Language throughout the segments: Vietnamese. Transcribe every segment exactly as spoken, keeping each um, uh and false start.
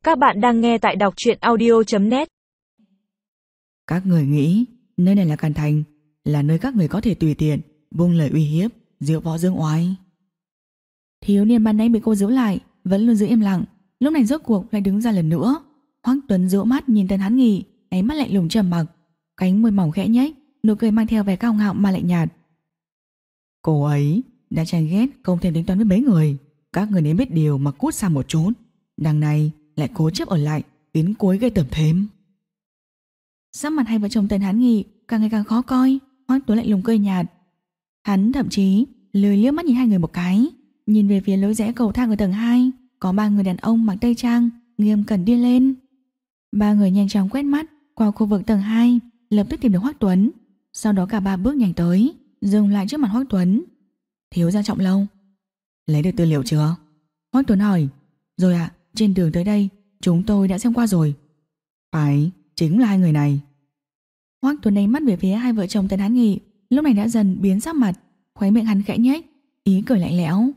Các bạn đang nghe tại đọc truyện audio chấm net. Các người nghĩ nơi này là Càn Thành, là nơi các người có thể tùy tiện buông lời uy hiếp, diễu võ dương oai. Thiếu niên ban nãy bị cô giữ lại vẫn luôn giữ im lặng, lúc này rốt cuộc lại đứng ra lần nữa. Hoắc Tuấn dỗ mắt nhìn Tần Hán Nghị, ánh mắt lạnh lùng trầm mặc, cánh môi mỏng khẽ nhếch, nụ cười mang theo vẻ cao ngạo mà lạnh nhạt. Cô ấy đã chán ghét không thèm tính toán với mấy người, các người nên biết điều mà cút xa một chút. Đằng này lại cố chấp ở lại, đến cuối gây tởm thêm. Sắc mặt hai vợ chồng Tần Hán Nghị càng ngày càng khó coi. Hoắc Tuấn lạnh lùng cười nhạt, hắn thậm chí lười liếc mắt nhìn hai người một cái, nhìn về phía lối rẽ cầu thang ở tầng hai, có ba người đàn ông mặc tây trang nghiêm cẩn đi lên. Ba người nhanh chóng quét mắt qua khu vực tầng hai, lập tức tìm được Hoắc Tuấn. Sau đó cả ba bước nhanh tới, dừng lại trước mặt Hoắc Tuấn. Thiếu gia Trọng Lâu, lấy được tư liệu chưa? Hoắc Tuấn hỏi. Rồi ạ, trên đường tới đây chúng tôi đã xem qua rồi. Phải, chính là hai người này. Hoắc Tuấn đánh mắt về phía hai vợ chồng Tần Hán Nghị, lúc này đã dần biến sắc mặt, khóe miệng hắn khẽ nhếch, ý cười lạnh lẽo.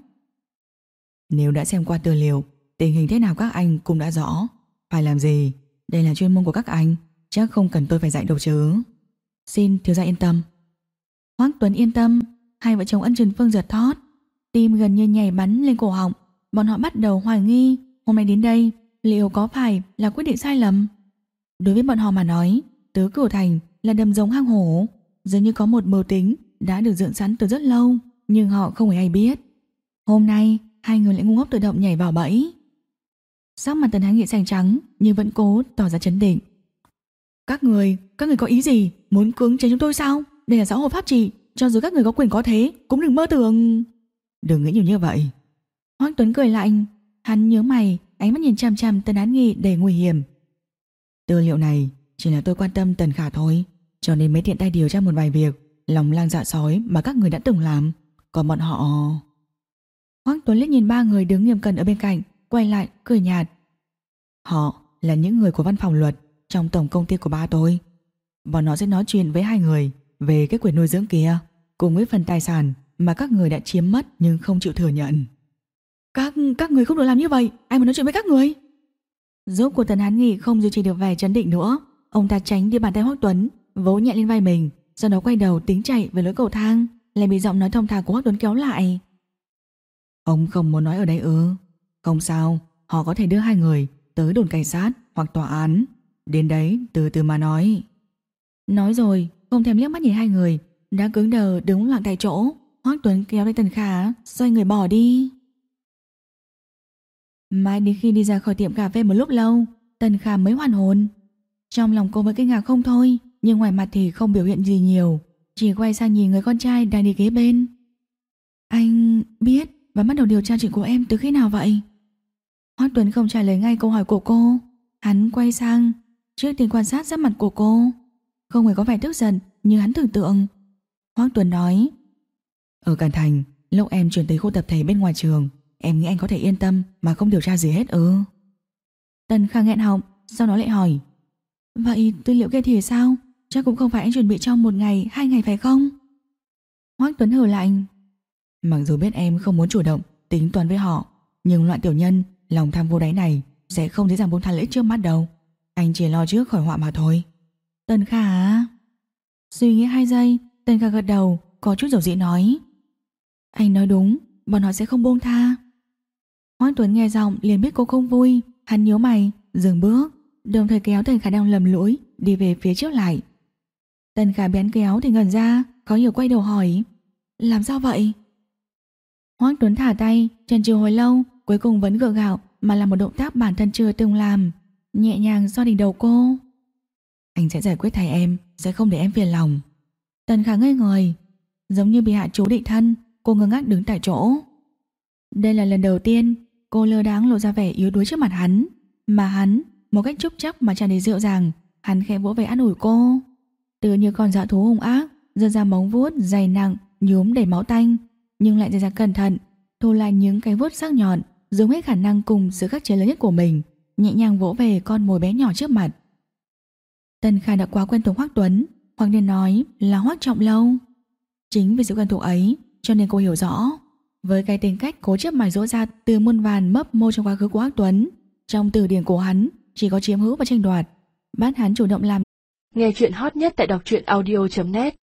Nếu đã xem qua tư liệu, tình hình thế nào các anh cũng đã rõ. Phải làm gì? Đây là chuyên môn của các anh, chắc không cần tôi phải dạy đâu chứ. Xin thiếu gia yên tâm. Hoắc Tuấn yên tâm. Hai vợ chồng Ân Trần Phương giật thót, tim gần như nhảy bắn lên cổ họng. Bọn họ bắt đầu hoài nghi hôm nay đến đây liệu có phải là quyết định sai lầm. Đối với bọn họ mà nói, Tứ Cửu Thành là đầm rồng hang hổ, dường như có một mưu tính đã được dựng sẵn từ rất lâu, nhưng họ không hề hay biết. Hôm nay hai người lại ngu ngốc tự động nhảy vào bẫy. Sắc mặt Tần Hán Nghị xanh trắng nhưng vẫn cố tỏ ra trấn định. Các người, các người có ý gì? Muốn cưỡng chế chúng tôi sao? Đây là xã hội pháp trị, cho dù các người có quyền có thế cũng đừng mơ tưởng. Đừng nghĩ nhiều như vậy. Hoắc Tuấn cười lạnh, hắn nhớ mày, ánh mắt nhìn chằm chằm Tần Hán Nghị đầy nguy hiểm. Tư liệu này chỉ là tôi quan tâm Tần Khả thôi, cho nên mới tiện tay điều tra một vài việc lòng lang dạ sói mà các người đã từng làm. Còn bọn họ... Hoắc Tuấn liếc nhìn ba người đứng nghiêm cẩn ở bên cạnh, quay lại cười nhạt. Họ là những người của văn phòng luật trong tổng công ty của ba tôi. Bọn nó sẽ nói chuyện với hai người về cái quyền nuôi dưỡng kia, cùng với phần tài sản mà các người đã chiếm mất nhưng không chịu thừa nhận. Các các người không được làm như vậy, ai muốn nói chuyện với các người? Rốt của Tần Hán Nghị không duy trì được vẻ trấn định nữa, ông ta tránh đi bàn tay Hoắc Tuấn, vỗ nhẹ lên vai mình, sau đó quay đầu tính chạy về lối cầu thang, lại bị giọng nói thông thả của Hoắc Tuấn kéo lại. Ông không muốn nói ở đây ư? Không sao, họ có thể đưa hai người tới đồn cảnh sát hoặc tòa án, đến đấy từ từ mà nói. Nói rồi, không thèm liếc mắt nhìn hai người đã cứng đờ đứng lặng tại chỗ. Hoắc Tuấn kéo tay Tần Khả, xoay người bỏ đi. Mãi đến khi đi ra khỏi tiệm cà phê một lúc lâu, Tần Khả mới hoàn hồn. Trong lòng cô vẫn kinh ngạc không thôi, nhưng ngoài mặt thì không biểu hiện gì nhiều, chỉ quay sang nhìn người con trai đang đi kế bên. Anh biết và bắt đầu điều tra chuyện của em từ khi nào vậy? Hoắc Tuấn không trả lời ngay câu hỏi của cô, hắn quay sang, trước tiên quan sát sắc mặt của cô, không hề có vẻ tức giận như hắn tưởng tượng. Hoắc Tuấn nói: Ở Càn Thành, lúc em chuyển tới khu tập thể bên ngoài trường, em nghĩ anh có thể yên tâm mà không điều tra gì hết ư? Tần Khả nghẹn họng, sau đó lại hỏi: Vậy tư liệu kia thì sao? Chắc cũng không phải anh chuẩn bị trong một ngày, hai ngày phải không? Hoắc Tuấn hừ lạnh: Mặc dù biết em không muốn chủ động tính toán với họ, nhưng loại tiểu nhân lòng tham vô đáy này sẽ không dễ dàng buông tha lợi ích trước mắt đâu. Anh chỉ lo trước khỏi họa mà thôi. Tần Khả suy nghĩ hai giây, Tần Khả gật đầu, có chút dầu dĩ nói: Anh nói đúng, bọn họ sẽ không buông tha. Hoắc Tuấn nghe giọng liền biết cô không vui, hắn nhíu mày, dừng bước, đồng thời kéo Tần Khả đang lầm lũi đi về phía trước lại. Tần Khả bén kéo thì ngẩn ra, có nhiều quay đầu hỏi: Làm sao vậy? Hoắc Tuấn thả tay, chần chừ hồi lâu, cuối cùng vẫn gượng gạo mà làm một động tác bản thân chưa từng làm, nhẹ nhàng xoa đỉnh đầu cô. Anh sẽ giải quyết thay em, sẽ không để em phiền lòng. Tần Khả ngây người, giống như bị hạ chú định thân, cô ngơ ngác đứng tại chỗ. Đây là lần đầu tiên cô lơ đãng lộ ra vẻ yếu đuối trước mặt hắn, mà hắn một cách chúc chắc mà tràn đầy dịu dàng, hắn khẽ vỗ về an ủi cô, tựa như con dã thú hung ác, giơ ra móng vuốt dày nặng nhuốm đầy máu tanh, nhưng lại dè dặt cẩn thận, thu lại những cái vuốt sắc nhọn, dùng hết khả năng cùng sự khắc chế lớn nhất của mình, nhẹ nhàng vỗ về con mồi bé nhỏ trước mặt. Tần Khả đã quá quen thuộc Hoắc Tuấn, hoặc nên nói là Hoắc Trọng Lâu. Chính vì sự quen thuộc ấy, cho nên cô hiểu rõ, với cái tính cách cố chấp mài dỗ ra từ muôn vàn mấp mô trong quá khứ của Hoắc Tuấn, Trong từ điển của hắn chỉ có chiếm hữu và tranh đoạt, bắt hắn chủ động làm. Nghe chuyện hot nhất tại đọc truyện audio chấm net